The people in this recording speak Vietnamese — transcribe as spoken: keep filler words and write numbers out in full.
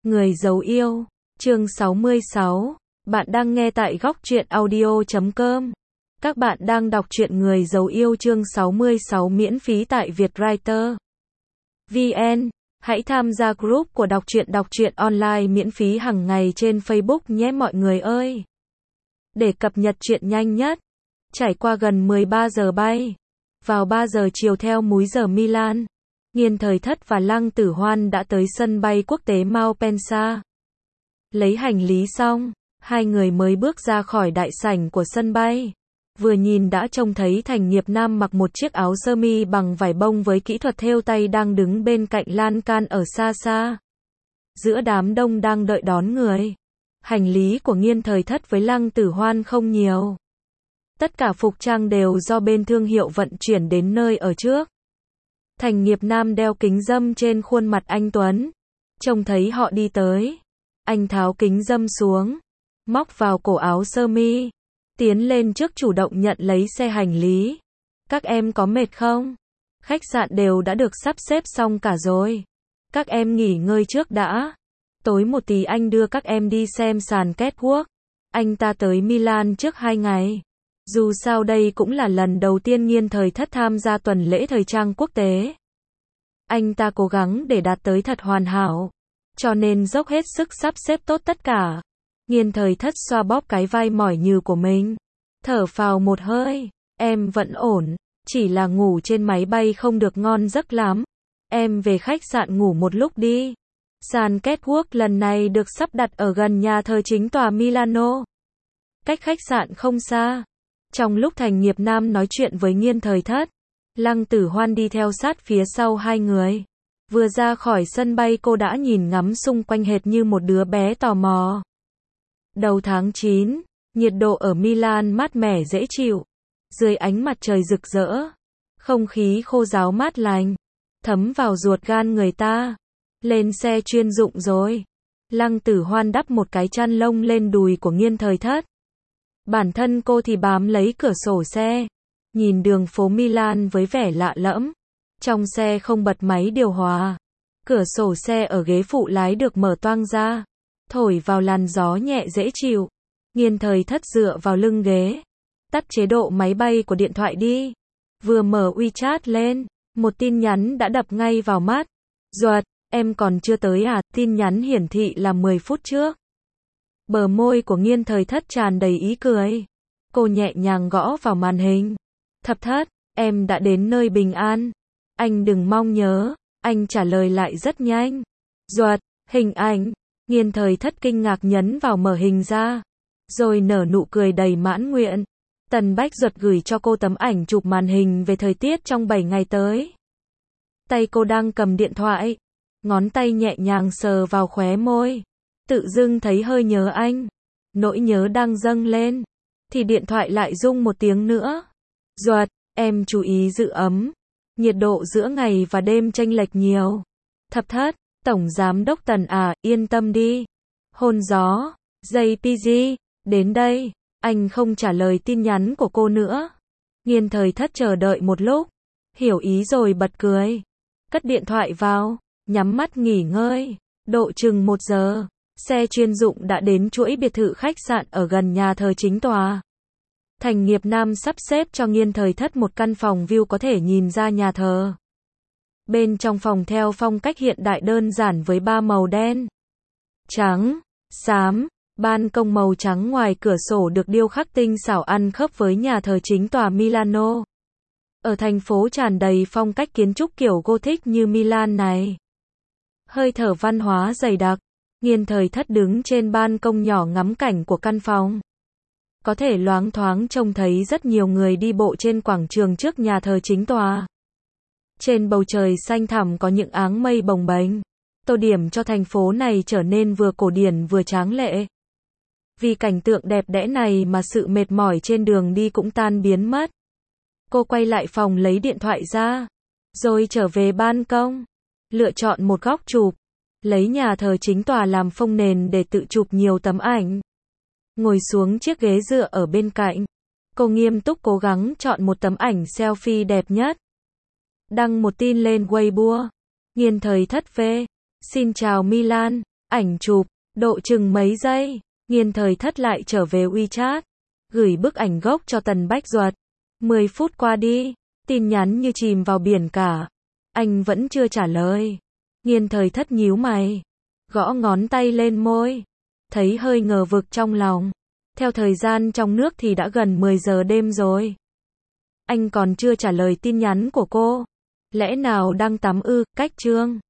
Người giấu yêu, chương sáu mươi sáu. Bạn đang nghe tại góc truyện audio chấm com. Các bạn đang đọc truyện Người giấu yêu chương sáu mươi sáu miễn phí tại Vietwriter vê en. Hãy tham gia group của đọc truyện đọc truyện online miễn phí hàng ngày trên Facebook nhé mọi người ơi. Để cập nhật truyện nhanh nhất. Trải qua gần mười ba giờ bay. Vào ba giờ chiều theo múi giờ Milan. Nghiên Thời Thất và Lăng Tử Hoan đã tới sân bay quốc tế Malpensa. Lấy hành lý xong, hai người mới bước ra khỏi đại sảnh của sân bay. Vừa nhìn đã trông thấy Thành Nghiệp Nam mặc một chiếc áo sơ mi bằng vải bông với kỹ thuật thêu tay đang đứng bên cạnh lan can ở xa xa. Giữa đám đông đang đợi đón người. Hành lý của Nghiên Thời Thất với Lăng Tử Hoan không nhiều. Tất cả phục trang đều do bên thương hiệu vận chuyển đến nơi ở trước. Thành Nghiệp Nam đeo kính râm trên khuôn mặt anh tuấn. Trông thấy họ đi tới. Anh tháo kính râm xuống. Móc vào cổ áo sơ mi. Tiến lên trước chủ động nhận lấy xe hành lý. Các em có mệt không? Khách sạn đều đã được sắp xếp xong cả rồi. Các em nghỉ ngơi trước đã. Tối một tí anh đưa các em đi xem sàn catwalk. Anh ta tới Milan trước hai ngày. Dù sao đây cũng là lần đầu tiên Nghiên Thời Thất tham gia tuần lễ thời trang quốc tế. Anh ta cố gắng để đạt tới thật hoàn hảo. Cho nên dốc hết sức sắp xếp tốt tất cả. Nghiên Thời Thất xoa bóp cái vai mỏi nhừ của mình. Thở phào một hơi. Em vẫn ổn. Chỉ là ngủ trên máy bay không được ngon giấc lắm. Em về khách sạn ngủ một lúc đi. Sàn catwalk lần này được sắp đặt ở gần nhà thờ chính tòa Milano. Cách khách sạn không xa. Trong lúc Thành Nghiệp Nam nói chuyện với Nghiên Thời Thất, Lăng Tử Hoan đi theo sát phía sau hai người. Vừa ra khỏi sân bay cô đã nhìn ngắm xung quanh hệt như một đứa bé tò mò. Đầu tháng chín, nhiệt độ ở Milan mát mẻ dễ chịu. Dưới ánh mặt trời rực rỡ, không khí khô ráo mát lành, thấm vào ruột gan người ta. Lên xe chuyên dụng rồi. Lăng Tử Hoan đắp một cái chăn lông lên đùi của Nghiên Thời Thất. Bản thân cô thì bám lấy cửa sổ xe, nhìn đường phố Milan với vẻ lạ lẫm. Trong xe không bật máy điều hòa. Cửa sổ xe ở ghế phụ lái được mở toang ra, thổi vào làn gió nhẹ dễ chịu. Nghiên Thời Thất dựa vào lưng ghế, tắt chế độ máy bay của điện thoại đi. Vừa mở WeChat lên, một tin nhắn đã đập ngay vào mắt. Duật, em còn chưa tới à? Tin nhắn hiển thị là mười phút trước. Bờ môi của Nghiên Thời Thất tràn đầy ý cười. Cô nhẹ nhàng gõ vào màn hình. Thập Thất, em đã đến nơi bình an. Anh đừng mong nhớ. Anh trả lời lại rất nhanh. Duật, hình ảnh. Nghiên Thời Thất kinh ngạc nhấn vào mở hình ra. Rồi nở nụ cười đầy mãn nguyện. Tần Bách Duật gửi cho cô tấm ảnh chụp màn hình về thời tiết trong bảy ngày tới. Tay cô đang cầm điện thoại. Ngón tay nhẹ nhàng sờ vào khóe môi. Tự dưng thấy hơi nhớ anh. Nỗi nhớ đang dâng lên. Thì điện thoại lại rung một tiếng nữa. Duật, em chú ý giữ ấm. Nhiệt độ giữa ngày và đêm chênh lệch nhiều. Thập Thất, Tổng Giám đốc Tần à, yên tâm đi. Hôn gió, gi pê giê, đến đây. Anh không trả lời tin nhắn của cô nữa. Nghiên Thời Thất chờ đợi một lúc. Hiểu ý rồi bật cười. Cất điện thoại vào, nhắm mắt nghỉ ngơi. Độ chừng một giờ. Xe chuyên dụng đã đến chuỗi biệt thự khách sạn ở gần nhà thờ chính tòa. Thành Nghiệp Nam sắp xếp cho Nghiên Thời Thất một căn phòng view có thể nhìn ra nhà thờ. Bên trong phòng theo phong cách hiện đại đơn giản với ba màu đen, trắng, xám. Ban công màu trắng ngoài cửa sổ được điêu khắc tinh xảo ăn khớp với nhà thờ chính tòa Milano. Ở thành phố tràn đầy phong cách kiến trúc kiểu Gothic như Milan này. Hơi thở văn hóa dày đặc. Nghiên Thời Thất đứng trên ban công nhỏ ngắm cảnh của căn phòng. Có thể loáng thoáng trông thấy rất nhiều người đi bộ trên quảng trường trước nhà thờ chính tòa. Trên bầu trời xanh thẳm có những áng mây bồng bềnh, tô điểm cho thành phố này trở nên vừa cổ điển vừa tráng lệ. Vì cảnh tượng đẹp đẽ này mà sự mệt mỏi trên đường đi cũng tan biến mất. Cô quay lại phòng lấy điện thoại ra, rồi trở về ban công, lựa chọn một góc chụp. Lấy nhà thờ chính tòa làm phông nền để tự chụp nhiều tấm ảnh. Ngồi xuống chiếc ghế dựa ở bên cạnh. Cô nghiêm túc cố gắng chọn một tấm ảnh selfie đẹp nhất. Đăng một tin lên Weibo. Nghiên Thời Thất về. Xin chào Milan. Ảnh chụp, độ chừng mấy giây, Nghiên Thời Thất lại trở về WeChat, gửi bức ảnh gốc cho Tần Bách Duật. mười phút qua đi, tin nhắn như chìm vào biển cả. Anh vẫn chưa trả lời. Nghiên Thời Thất nhíu mày, gõ ngón tay lên môi, thấy hơi ngờ vực trong lòng. Theo thời gian trong nước thì đã gần mười giờ đêm rồi. Anh còn chưa trả lời tin nhắn của cô. Lẽ nào đang tắm ư? Cách chương